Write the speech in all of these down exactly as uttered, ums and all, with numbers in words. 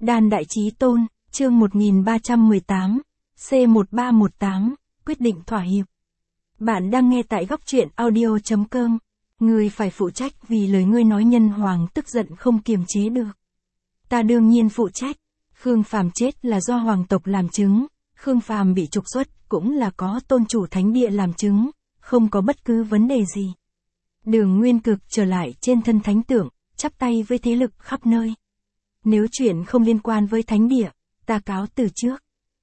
Đan Đại Chí Tôn, chương một nghìn ba trăm mười tám, C một ba một tám, quyết định thỏa hiệp. Bạn đang nghe tại góc truyện audio chấm com. Ngươi phải phụ trách vì lời ngươi nói nhân hoàng tức giận không kiềm chế được. Ta đương nhiên phụ trách. Khương Phàm chết là do hoàng tộc làm chứng, Khương Phàm bị trục xuất cũng là có tôn chủ thánh địa làm chứng, không có bất cứ vấn đề gì. Đường Nguyên Cực trở lại trên thân thánh tượng, chắp tay với thế lực khắp nơi. Nếu chuyện không liên quan với thánh địa, ta cáo từ trước.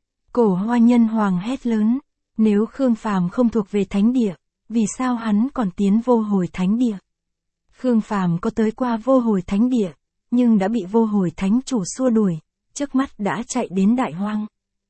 Cổ Hoa Nhân Hoàng hét lớn, nếu Khương Phàm không thuộc về thánh địa, vì sao hắn còn tiến vô hồi thánh địa? Khương Phàm có tới qua vô hồi thánh địa, nhưng đã bị vô hồi thánh chủ xua đuổi, trước mắt đã chạy đến Đại Hoang.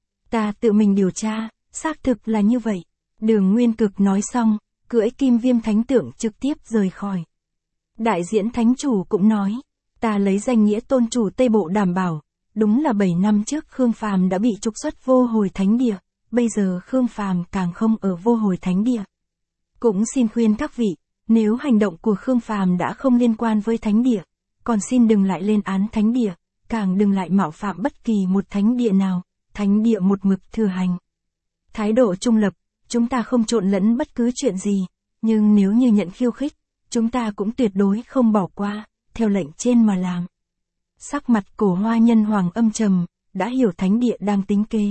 Ta tự mình điều tra, xác thực là như vậy. Đường Nguyên Cực nói xong, cưỡi kim viêm thánh tượng trực tiếp rời khỏi. Đại diễn thánh chủ cũng nói, ta lấy danh nghĩa tôn chủ Tây Bộ đảm bảo, đúng là bảy năm trước Khương Phàm đã bị trục xuất vô hồi thánh địa, bây giờ Khương Phàm càng không ở vô hồi thánh địa. Cũng xin khuyên các vị, nếu hành động của Khương Phàm đã không liên quan với thánh địa, còn xin đừng lại lên án thánh địa, càng đừng lại mạo phạm bất kỳ một thánh địa nào, thánh địa một mực thừa hành. Thái độ trung lập, chúng ta không trộn lẫn bất cứ chuyện gì, nhưng nếu như nhận khiêu khích, chúng ta cũng tuyệt đối không bỏ qua, theo lệnh trên mà làm. Sắc mặt Cổ Hoa Nhân Hoàng âm trầm, đã hiểu thánh địa đang tính kế.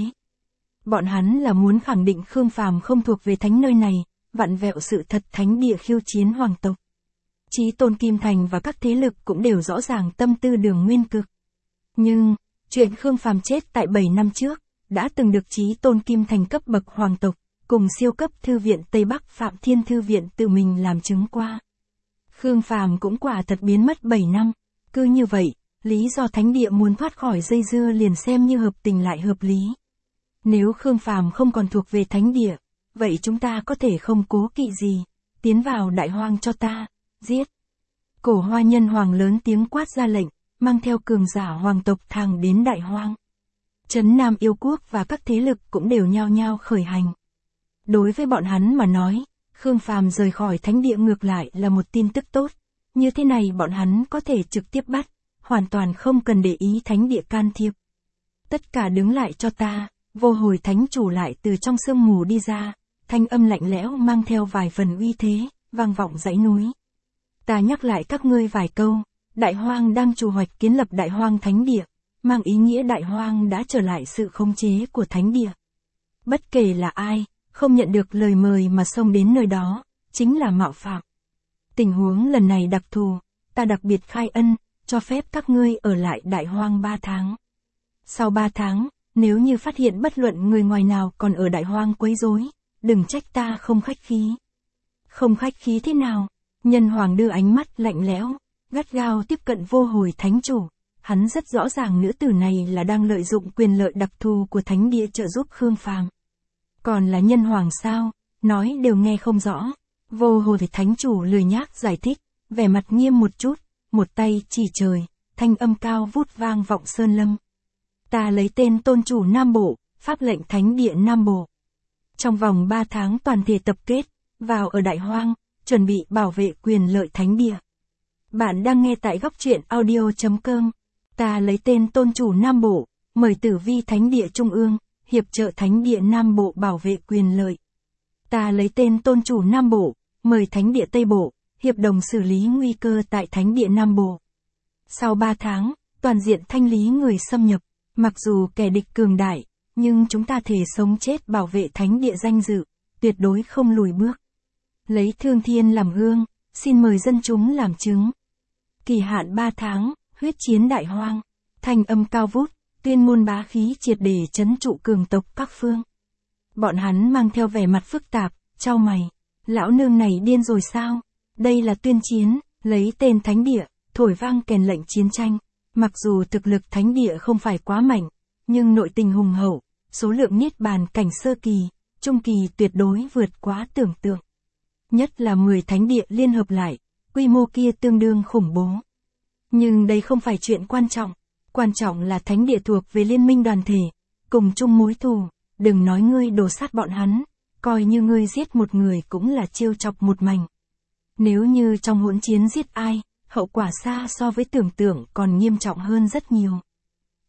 Bọn hắn là muốn khẳng định Khương Phàm không thuộc về thánh nơi này, vặn vẹo sự thật thánh địa khiêu chiến hoàng tộc. Chí Tôn Kim Thành và các thế lực cũng đều rõ ràng tâm tư Đường Nguyên Cực. Nhưng, chuyện Khương Phàm chết tại bảy năm trước, đã từng được Chí Tôn Kim Thành cấp bậc hoàng tộc, cùng siêu cấp thư viện Tây Bắc Phạm Thiên Thư Viện tự mình làm chứng qua. Khương Phàm cũng quả thật biến mất bảy năm, cứ như vậy, lý do thánh địa muốn thoát khỏi dây dưa liền xem như hợp tình lại hợp lý. Nếu Khương Phàm không còn thuộc về thánh địa, vậy chúng ta có thể không cố kỵ gì, tiến vào Đại Hoang cho ta, giết. Cổ Hoa Nhân Hoàng lớn tiếng quát ra lệnh, mang theo cường giả hoàng tộc thẳng đến Đại Hoang. Trấn Nam Yêu Quốc và các thế lực cũng đều nhao nhao khởi hành. Đối với bọn hắn mà nói, Khương Phàm rời khỏi thánh địa ngược lại là một tin tức tốt, như thế này bọn hắn có thể trực tiếp bắt, hoàn toàn không cần để ý thánh địa can thiệp. Tất cả đứng lại cho ta, vô hồi thánh chủ lại từ trong sương mù đi ra, thanh âm lạnh lẽo mang theo vài phần uy thế, vang vọng dãy núi. Ta nhắc lại các ngươi vài câu, Đại Hoang đang trù hoạch kiến lập Đại Hoang thánh địa, mang ý nghĩa Đại Hoang đã trở lại sự khống chế của thánh địa. Bất kể là ai, không nhận được lời mời mà xông đến nơi đó, chính là mạo phạm. Tình huống lần này đặc thù, ta đặc biệt khai ân, cho phép các ngươi ở lại Đại Hoang ba tháng. Sau ba tháng, nếu như phát hiện bất luận người ngoài nào còn ở Đại Hoang quấy rối, đừng trách ta không khách khí. Không khách khí thế nào? Nhân Hoàng đưa ánh mắt lạnh lẽo, gắt gao tiếp cận vô hồi thánh chủ. Hắn rất rõ ràng nữ tử này là đang lợi dụng quyền lợi đặc thù của thánh địa trợ giúp Khương Phàm. Còn là Nhân Hoàng sao? Nói đều nghe không rõ. Vô hồi thánh chủ lười nhác giải thích, vẻ mặt nghiêm một chút, một tay chỉ trời, thanh âm cao vút vang vọng sơn lâm. Ta lấy tên tôn chủ Nam Bộ, pháp lệnh thánh địa Nam Bộ. Trong vòng ba tháng toàn thể tập kết, vào ở Đại Hoang, chuẩn bị bảo vệ quyền lợi thánh địa. Bạn đang nghe tại góc truyện audio chấm com. Ta lấy tên tôn chủ Nam Bộ, mời Tử Vi Thánh địa Trung ương, hiệp trợ thánh địa Nam Bộ bảo vệ quyền lợi. Ta lấy tên tôn chủ Nam Bộ, mời thánh địa Tây Bộ, hiệp đồng xử lý nguy cơ tại thánh địa Nam Bộ. Sau ba tháng, toàn diện thanh lý người xâm nhập, mặc dù kẻ địch cường đại, nhưng chúng ta thề sống chết bảo vệ thánh địa danh dự, tuyệt đối không lùi bước. Lấy Thương Thiên làm gương, xin mời dân chúng làm chứng. Kỳ hạn ba tháng, huyết chiến Đại Hoang, thanh âm cao vút, tuyên ngôn bá khí triệt để trấn trụ cường tộc các phương. Bọn hắn mang theo vẻ mặt phức tạp, chau mày, lão nương này điên rồi sao? Đây là tuyên chiến, lấy tên thánh địa, thổi vang kèn lệnh chiến tranh. Mặc dù thực lực thánh địa không phải quá mạnh, nhưng nội tình hùng hậu, số lượng niết bàn cảnh sơ kỳ, trung kỳ tuyệt đối vượt quá tưởng tượng. Nhất là mười thánh địa liên hợp lại, quy mô kia tương đương khủng bố. Nhưng đây không phải chuyện quan trọng, quan trọng là thánh địa thuộc về liên minh đoàn thể, cùng chung mối thù, đừng nói ngươi đổ sát bọn hắn, coi như ngươi giết một người cũng là trêu chọc một mảnh. Nếu như trong hỗn chiến giết ai, hậu quả xa so với tưởng tượng còn nghiêm trọng hơn rất nhiều.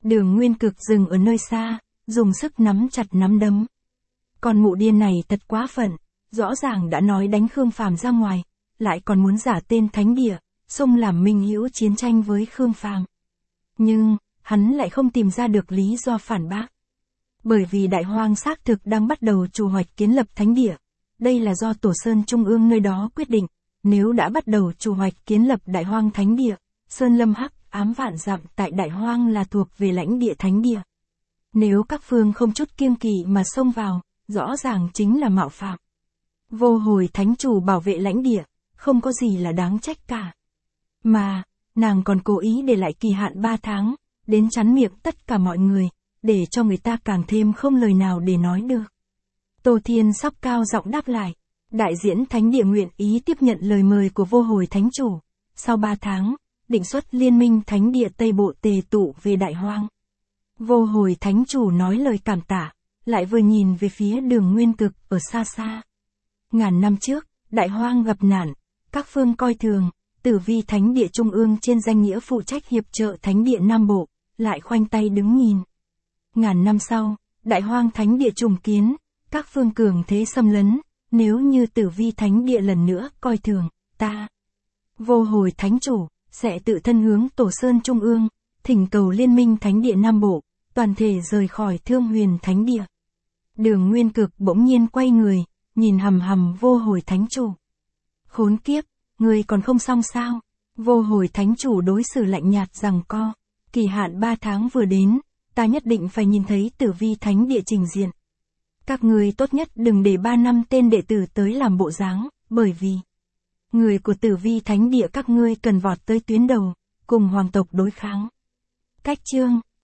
Đường Nguyên Cực dừng ở nơi xa, dùng sức nắm chặt nắm đấm. Con mụ điên này thật quá phận, rõ ràng đã nói đánh Khương Phàm ra ngoài, lại còn muốn giả tên thánh địa, xông làm minh hữu chiến tranh với Khương Phàm. Nhưng, hắn lại không tìm ra được lý do phản bác. Bởi vì Đại Hoang xác thực đang bắt đầu trù hoạch kiến lập thánh địa. Đây là do Tổ Sơn Trung ương nơi đó quyết định, nếu đã bắt đầu trù hoạch kiến lập Đại Hoang thánh địa, Sơn Lâm Hắc ám vạn dặm tại Đại Hoang là thuộc về lãnh địa thánh địa. Nếu các phương không chút kiêng kỵ mà xông vào, rõ ràng chính là mạo phạm. Vô Hồi thánh chủ bảo vệ lãnh địa, không có gì là đáng trách cả. Mà, nàng còn cố ý để lại kỳ hạn ba tháng, đến chắn miệng tất cả mọi người, để cho người ta càng thêm không lời nào để nói được. Tô Thiên Sóc cao giọng đáp lại, đại diễn thánh địa nguyện ý tiếp nhận lời mời của Vô Hồi thánh chủ. Sau ba tháng, định xuất liên minh thánh địa Tây Bộ tề tụ về Đại Hoang. Vô Hồi thánh chủ nói lời cảm tạ, lại vừa nhìn về phía Đường Nguyên Cực ở xa xa. Ngàn năm trước, Đại Hoang gặp nạn, các phương coi thường, Tử Vi thánh địa trung ương trên danh nghĩa phụ trách hiệp trợ thánh địa Nam Bộ, lại khoanh tay đứng nhìn. Ngàn năm sau, Đại Hoang thánh địa trùng kiến, các phương cường thế xâm lấn, nếu như Tử Vi thánh địa lần nữa coi thường, ta, Vô Hồi thánh chủ, sẽ tự thân hướng Tổ Sơn Trung ương, thỉnh cầu liên minh thánh địa Nam Bộ, toàn thể rời khỏi Thương Huyền thánh địa. Đường Nguyên Cực bỗng nhiên quay người, nhìn hầm hầm Vô Hồi thánh chủ. Khốn kiếp, người còn không xong sao? Vô Hồi thánh chủ đối xử lạnh nhạt rằng co, kỳ hạn ba tháng vừa đến, ta nhất định phải nhìn thấy Tử Vi thánh địa trình diện. Các người tốt nhất đừng để ba năm tên đệ tử tới làm bộ dáng, bởi vì người của Tử Vi thánh địa các ngươi cần vọt tới tuyến đầu, cùng hoàng tộc đối kháng. Cách chương